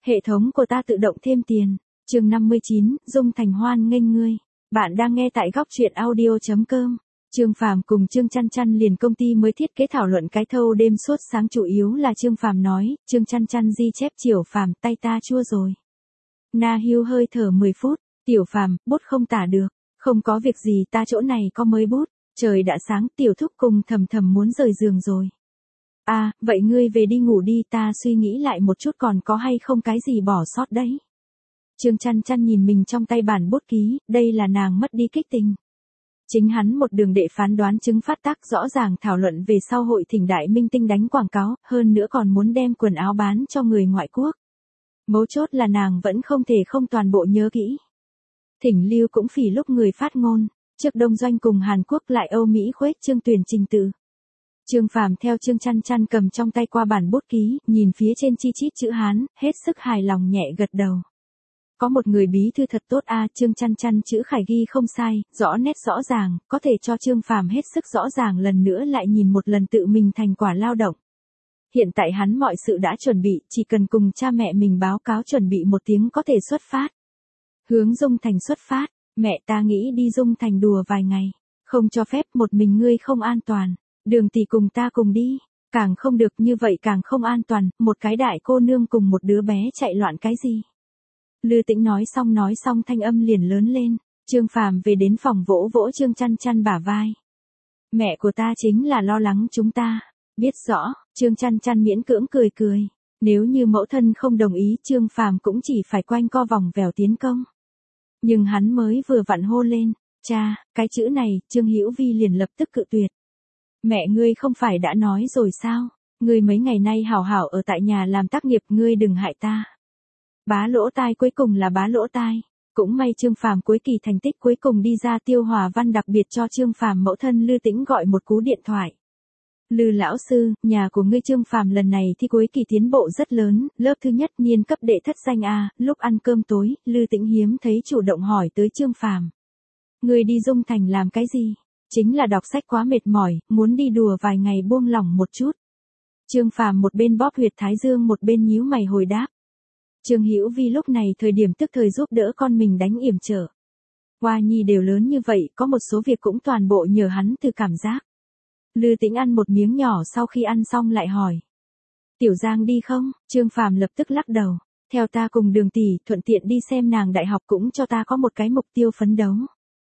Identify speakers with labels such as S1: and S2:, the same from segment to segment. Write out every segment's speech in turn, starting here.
S1: Hệ thống của ta tự động thêm tiền. Chương 59, Dung Thành hoan nghênh ngươi. Bạn đang nghe tại góc truyện audio.com. Trương Phàm cùng Trương Chăn Chăn liền công ty mới thiết kế thảo luận cái thâu đêm suốt sáng, chủ yếu là Trương Phàm nói, Trương Chăn Chăn di chép Tiểu Phàm, tay ta chua rồi. Na hưu hơi thở 10 phút, Tiểu Phàm, bút không tả được, không có việc gì, ta chỗ này có mới bút, trời đã sáng, Tiểu Thúc cùng Thầm Thầm muốn rời giường rồi. À, vậy ngươi về đi ngủ đi, ta suy nghĩ lại một chút còn có hay không cái gì bỏ sót đấy. Trương Chăn Chăn nhìn mình trong tay bản bút ký, đây là nàng mất đi kích tình. Chính hắn một đường đệ phán đoán chứng phát tác, rõ ràng thảo luận về sau hội thỉnh đại minh tinh đánh quảng cáo, hơn nữa còn muốn đem quần áo bán cho người ngoại quốc. Mấu chốt là nàng vẫn không thể không toàn bộ nhớ kỹ. Thỉnh lưu cũng phỉ lúc người phát ngôn, trước Đông Doanh cùng Hàn Quốc lại Âu Mỹ khuếch trương tuyển trình tự. Trương Phàm theo Trương Chăn Chăn cầm trong tay qua bản bút ký, nhìn phía trên chi chít chữ Hán, hết sức hài lòng nhẹ gật đầu. Có một người bí thư thật tốt a. Trương Chăn Chăn chữ khải ghi không sai, rõ nét rõ ràng, có thể cho Trương Phàm hết sức rõ ràng lần nữa lại nhìn một lần tự mình thành quả lao động. Hiện tại hắn mọi sự đã chuẩn bị, chỉ cần cùng cha mẹ mình báo cáo chuẩn bị một tiếng có thể xuất phát. Hướng Dung Thành xuất phát, mẹ ta nghĩ đi Dung Thành đùa vài ngày, không cho phép một mình ngươi không an toàn, Đường tỷ cùng ta cùng đi, càng không được như vậy càng không an toàn, một cái đại cô nương cùng một đứa bé chạy loạn cái gì. Lư Tĩnh nói xong thanh âm liền lớn lên, Trương Phàm về đến phòng vỗ vỗ Trương Chăn Chăn bả vai. Mẹ của ta chính là lo lắng chúng ta, biết rõ, Trương Chăn Chăn miễn cưỡng cười cười, nếu như mẫu thân không đồng ý Trương Phàm cũng chỉ phải quanh co vòng vèo tiến công. Nhưng hắn mới vừa vặn hô lên, cha, cái chữ này, Trương Hữu Vi liền lập tức cự tuyệt. Mẹ ngươi không phải đã nói rồi sao, ngươi mấy ngày nay hảo hảo ở tại nhà làm tác nghiệp, ngươi đừng hại ta. Bá lỗ tai cuối cùng là bá lỗ tai, cũng may Trương Phàm cuối kỳ thành tích cuối cùng đi ra, Tiêu Hòa Văn đặc biệt cho Trương Phàm mẫu thân Lư Tĩnh gọi một cú điện thoại. Lư lão sư, nhà của ngươi Trương Phàm lần này thi cuối kỳ tiến bộ rất lớn, lớp thứ nhất niên cấp đệ thất danh a. Lúc ăn cơm tối, Lư Tĩnh hiếm thấy chủ động hỏi tới Trương Phàm. Ngươi đi Dung Thành làm cái gì? Chính là đọc sách quá mệt mỏi, muốn đi đùa vài ngày buông lỏng một chút. Trương Phàm một bên bóp huyệt thái dương một bên nhíu mày hồi đáp. Trương Hữu Vi lúc này thời điểm tức thời giúp đỡ con mình đánh yểm trở. Hoa nhi đều lớn như vậy, có một số việc cũng toàn bộ nhờ hắn từ cảm giác. Lư Tĩnh ăn một miếng nhỏ sau khi ăn xong lại hỏi. Tiểu Giang đi không? Trương Phàm lập tức lắc đầu. Theo ta cùng Đường tỷ, thuận tiện đi xem nàng đại học cũng cho ta có một cái mục tiêu phấn đấu.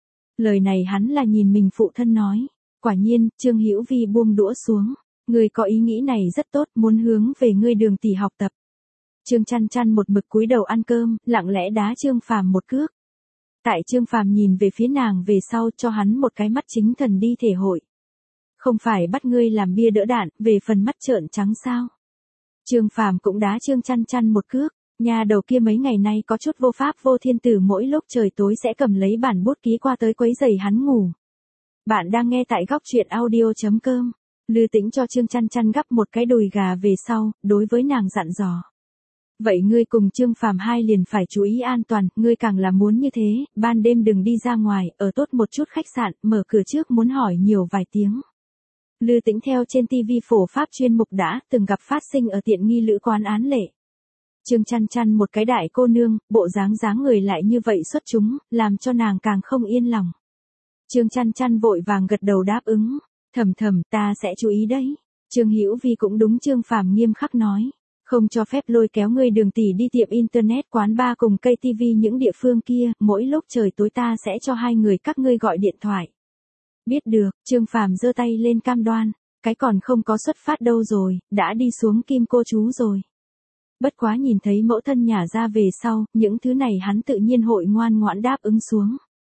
S1: Lời này hắn là nhìn mình phụ thân nói. Quả nhiên, Trương Hữu Vi buông đũa xuống. Người có ý nghĩ này rất tốt, muốn hướng về ngươi Đường tỷ học tập. Trương Chăn Chăn một mực cúi đầu ăn cơm, lặng lẽ đá Trương Phàm một cước. Tại Trương Phàm nhìn về phía nàng về sau cho hắn một cái mắt chính thần đi thể hội. Không phải bắt ngươi làm bia đỡ đạn, về phần mắt trợn trắng sao? Trương Phàm cũng đá Trương Chăn Chăn một cước, nhà đầu kia mấy ngày nay có chút vô pháp vô thiên, tử mỗi lúc trời tối sẽ cầm lấy bản bút ký qua tới quấy rầy hắn ngủ. Bạn đang nghe tại góc truyện audio.com. Lư Tĩnh cho Trương Chăn Chăn gắp một cái đùi gà về sau, đối với nàng dặn dò. Vậy ngươi cùng Trương Phàm hai liền phải chú ý an toàn, ngươi càng là muốn như thế, ban đêm đừng đi ra ngoài, ở tốt một chút khách sạn, mở cửa trước muốn hỏi nhiều vài tiếng. Lư Tĩnh theo trên TV phổ pháp chuyên mục đã từng gặp phát sinh ở tiện nghi lữ quán án lệ. Trương Chăn Chăn một cái đại cô nương, bộ dáng người lại như vậy xuất chúng, làm cho nàng càng không yên lòng. Trương Chăn Chăn vội vàng gật đầu đáp ứng, Thầm Thầm, ta sẽ chú ý đấy. Trương Hữu Vi cũng đúng, Trương Phàm nghiêm khắc nói. Không cho phép lôi kéo ngươi Đường tỷ đi tiệm internet, quán bar cùng cây TV những địa phương kia, mỗi lúc trời tối ta sẽ cho hai người các ngươi gọi điện thoại. Biết được, Trương Phàm giơ tay lên cam đoan, cái còn không có xuất phát đâu rồi, đã đi xuống Kim cô chú rồi. Bất quá nhìn thấy mẫu thân nhả ra về sau, những thứ này hắn tự nhiên hội ngoan ngoãn đáp ứng xuống.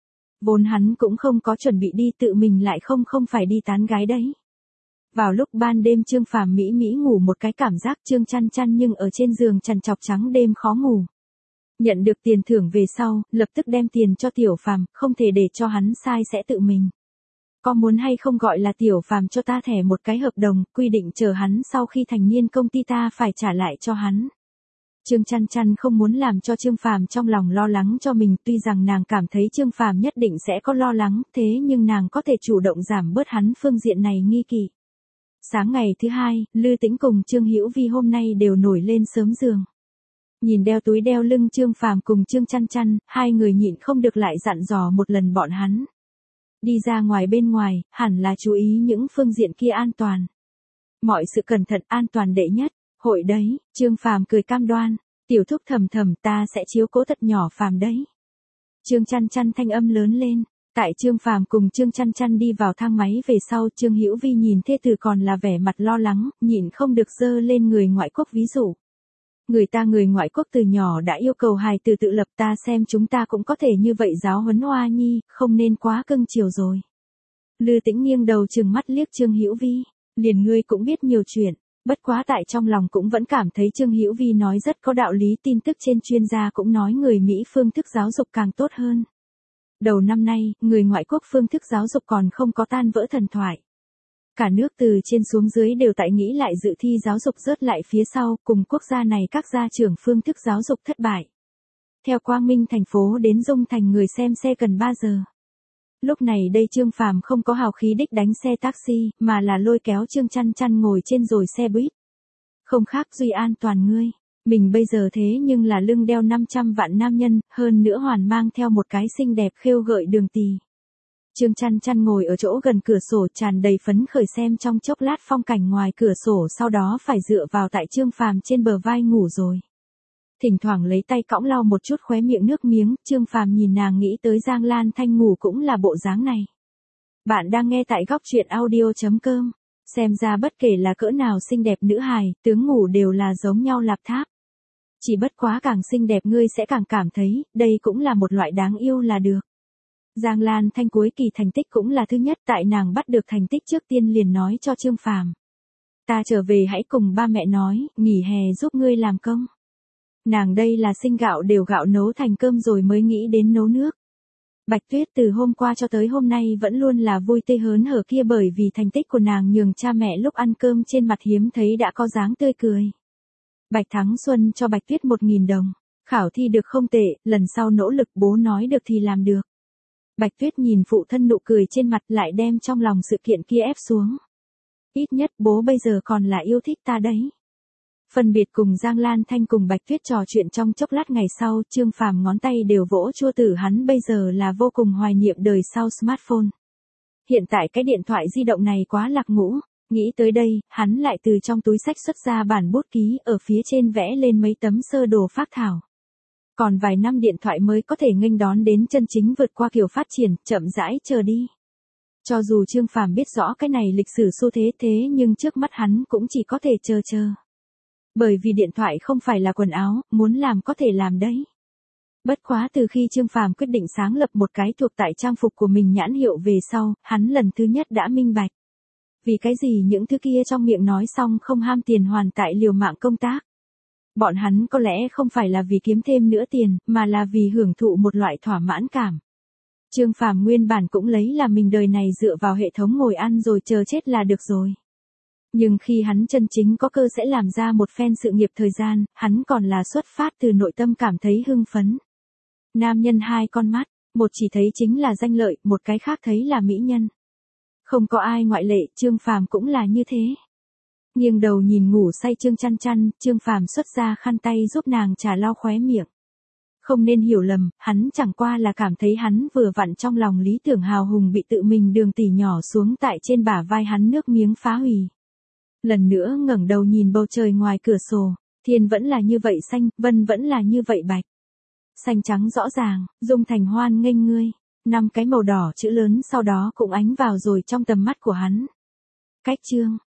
S1: Vốn hắn cũng không có chuẩn bị đi, tự mình lại không phải đi tán gái đấy. Vào lúc ban đêm Trương Phàm mỹ ngủ một cái cảm giác, Trương Chăn Chăn nhưng ở trên giường trằn trọc trắng đêm khó ngủ. Nhận được tiền thưởng về sau, lập tức đem tiền cho Tiểu Phàm, không thể để cho hắn sai sẽ tự mình. Có muốn hay không gọi là Tiểu Phàm cho ta thẻ một cái hợp đồng, quy định chờ hắn sau khi thành niên công ty ta phải trả lại cho hắn. Trương Chăn Chăn không muốn làm cho Trương Phàm trong lòng lo lắng cho mình, tuy rằng nàng cảm thấy Trương Phàm nhất định sẽ có lo lắng, thế nhưng nàng có thể chủ động giảm bớt hắn phương diện này nghi kỵ. Sáng ngày thứ hai, Lư Tĩnh cùng Trương Hữu Vi hôm nay đều nổi lên sớm giường. Nhìn đeo túi đeo lưng Trương Phàm cùng Trương Chăn Chăn, hai người nhịn không được lại dặn dò một lần bọn hắn. Đi ra ngoài bên ngoài, hẳn là chú ý những phương diện kia an toàn. Mọi sự cẩn thận an toàn đệ nhất, hội đấy, Trương Phàm cười cam đoan, tiểu thúc thầm thầm ta sẽ chiếu cố thật nhỏ Phàm đấy. Trương Chăn Chăn thanh âm lớn lên, tại Trương Phàm cùng Trương Chăn Chăn đi vào thang máy về sau Trương Hữu Vi nhìn thê tử còn là vẻ mặt lo lắng, nhịn không được giơ lên người ngoại quốc ví dụ. Người ngoại quốc từ nhỏ đã yêu cầu hài tử tự lập ta xem chúng ta cũng có thể như vậy giáo huấn Hoa Nhi, không nên quá cưng chiều rồi. Lư Tĩnh nghiêng đầu trừng mắt liếc Trương Hữu Vi, liền ngươi cũng biết nhiều chuyện, bất quá tại trong lòng cũng vẫn cảm thấy Trương Hữu Vi nói rất có đạo lý tin tức trên chuyên gia cũng nói người Mỹ phương thức giáo dục càng tốt hơn. Đầu năm nay, người ngoại quốc phương thức giáo dục còn không có tan vỡ thần thoại. Cả nước từ trên xuống dưới đều tại nghĩ lại dự thi giáo dục rớt lại phía sau, cùng quốc gia này các gia trưởng phương thức giáo dục thất bại. Theo Quang Minh thành phố đến Dung Thành người xem xe cần 3 giờ. Lúc này đây Trương Phàm không có hào khí đích đánh xe taxi, mà là lôi kéo Trương Chăn Chăn ngồi trên rồi xe buýt. Không khác Duy an toàn ngươi. Mình bây giờ thế nhưng là lưng đeo 500 vạn nam nhân, hơn nữa hoàn mang theo một cái xinh đẹp khêu gợi đường tỳ. Trương Chăn Chăn ngồi ở chỗ gần cửa sổ tràn đầy phấn khởi xem trong chốc lát phong cảnh ngoài cửa sổ sau đó phải dựa vào tại Trương Phàm trên bờ vai ngủ rồi. Thỉnh thoảng lấy tay cõng lau một chút khóe miệng nước miếng, Trương Phàm nhìn nàng nghĩ tới Giang Lan Thanh ngủ cũng là bộ dáng này. Bạn đang nghe tại góc truyện audio.com. Xem ra bất kể là cỡ nào xinh đẹp nữ hài, tướng ngủ đều là giống nhau lạp tháp. Chỉ bất quá càng xinh đẹp ngươi sẽ càng cảm thấy, đây cũng là một loại đáng yêu là được. Giang Lan Thanh cuối kỳ thành tích cũng là thứ nhất tại nàng bắt được thành tích trước tiên liền nói cho Trương Phàm. Ta trở về hãy cùng ba mẹ nói, nghỉ hè giúp ngươi làm công. Nàng đây là sinh gạo đều gạo nấu thành cơm rồi mới nghĩ đến nấu nước. Bạch Tuyết từ hôm qua cho tới hôm nay vẫn luôn là vui tươi hớn hở kia bởi vì thành tích của nàng nhường cha mẹ lúc ăn cơm trên mặt hiếm thấy đã có dáng tươi cười. Bạch Thắng Xuân cho Bạch Tuyết 1.000 đồng. Khảo thi được không tệ, lần sau nỗ lực bố nói được thì làm được. Bạch Tuyết nhìn phụ thân nụ cười trên mặt lại đem trong lòng sự kiện kia ép xuống. Ít nhất bố bây giờ còn là yêu thích ta đấy. Phân biệt cùng Giang Lan Thanh cùng Bạch Tuyết trò chuyện trong chốc lát ngày sau, Trương Phàm ngón tay đều vỗ chua tử hắn bây giờ là vô cùng hoài niệm đời sau smartphone. Hiện tại cái điện thoại di động này quá lạc ngũ, nghĩ tới đây, hắn lại từ trong túi xách xuất ra bản bút ký ở phía trên vẽ lên mấy tấm sơ đồ phác thảo. Còn vài năm điện thoại mới có thể nghênh đón đến chân chính vượt qua kiểu phát triển, chậm rãi chờ đi. Cho dù Trương Phàm biết rõ cái này lịch sử xu thế nhưng trước mắt hắn cũng chỉ có thể chờ. Bởi vì điện thoại không phải là quần áo, muốn làm có thể làm đấy. Bất quá từ khi Trương Phàm quyết định sáng lập một cái thuộc tại trang phục của mình nhãn hiệu về sau, hắn lần thứ nhất đã minh bạch. Vì cái gì những thứ kia trong miệng nói xong không ham tiền hoàn tại liều mạng công tác. Bọn hắn có lẽ không phải là vì kiếm thêm nữa tiền, mà là vì hưởng thụ một loại thỏa mãn cảm. Trương Phàm nguyên bản cũng lấy là mình đời này dựa vào hệ thống ngồi ăn rồi chờ chết là được rồi. Nhưng khi hắn chân chính có cơ sẽ làm ra một phen sự nghiệp thời gian, hắn còn là xuất phát từ nội tâm cảm thấy hưng phấn. Nam nhân hai con mắt, một chỉ thấy chính là danh lợi, một cái khác thấy là mỹ nhân. Không có ai ngoại lệ, Trương Phàm cũng là như thế. Nghiêng đầu nhìn ngủ say Trương Chăn Chăn, Trương Phàm xuất ra khăn tay giúp nàng trà lau khóe miệng. Không nên hiểu lầm, hắn chẳng qua là cảm thấy hắn vừa vặn trong lòng lý tưởng hào hùng bị tự mình đường tỉ nhỏ xuống tại trên bả vai hắn nước miếng phá hủy. Lần nữa ngẩng đầu nhìn bầu trời ngoài cửa sổ, thiên vẫn là như vậy xanh, vân vẫn là như vậy bạch. Xanh trắng rõ ràng, Dung Thành hoan nghênh ngươi. 5 cái màu đỏ chữ lớn sau đó cũng ánh vào rồi trong tầm mắt của hắn. Cách chương